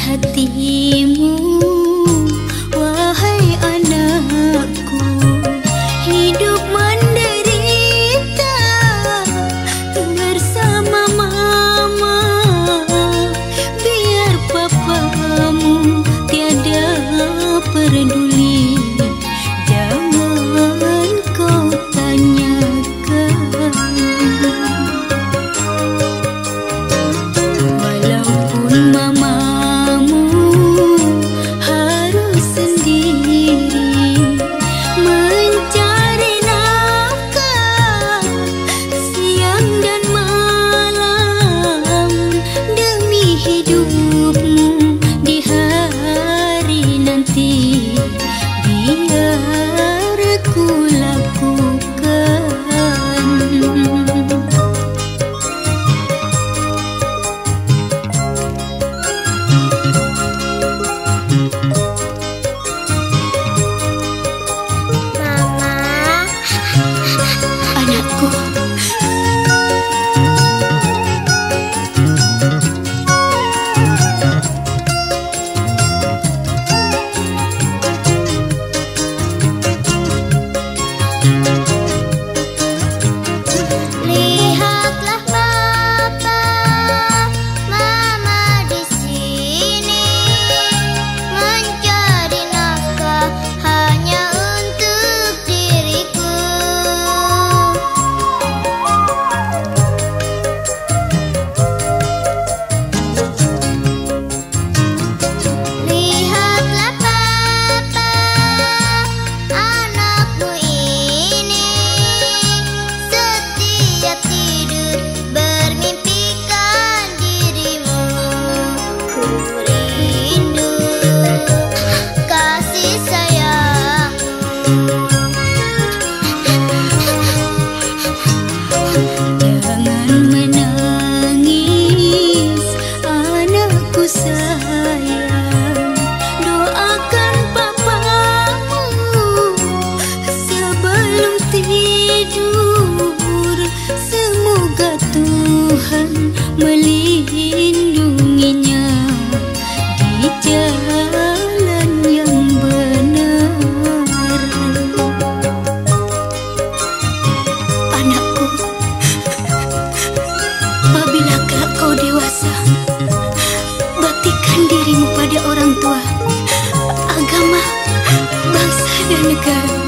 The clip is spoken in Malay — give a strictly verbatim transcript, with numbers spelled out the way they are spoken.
hatimu, wahai anakku. Hidup menderita bersama mama, biar papamu tiada peduli. Jangan kau tanyakan, walaupun mamamu harus sendiri mencari nafkah siang dan malam demi hidupmu di hari nanti. Biar ku lakukan. Mama, Anakku, lihatlah Papa, Mama di sini mencari nafkah hanya untuk diriku. Lihatlah Papa, anakmu ini setiap tidur bermimpikan dirimu. Ku rindu kasih sayangmu. jangan menangis, anakku sayang. Doakan papamu sebelum tidur. Semoga Tuhan melindunginya di jalan yang benar. Anakku, apabila kelak kau dewasa, baktikan dirimu pada orang tua, agama, bangsa dan negara.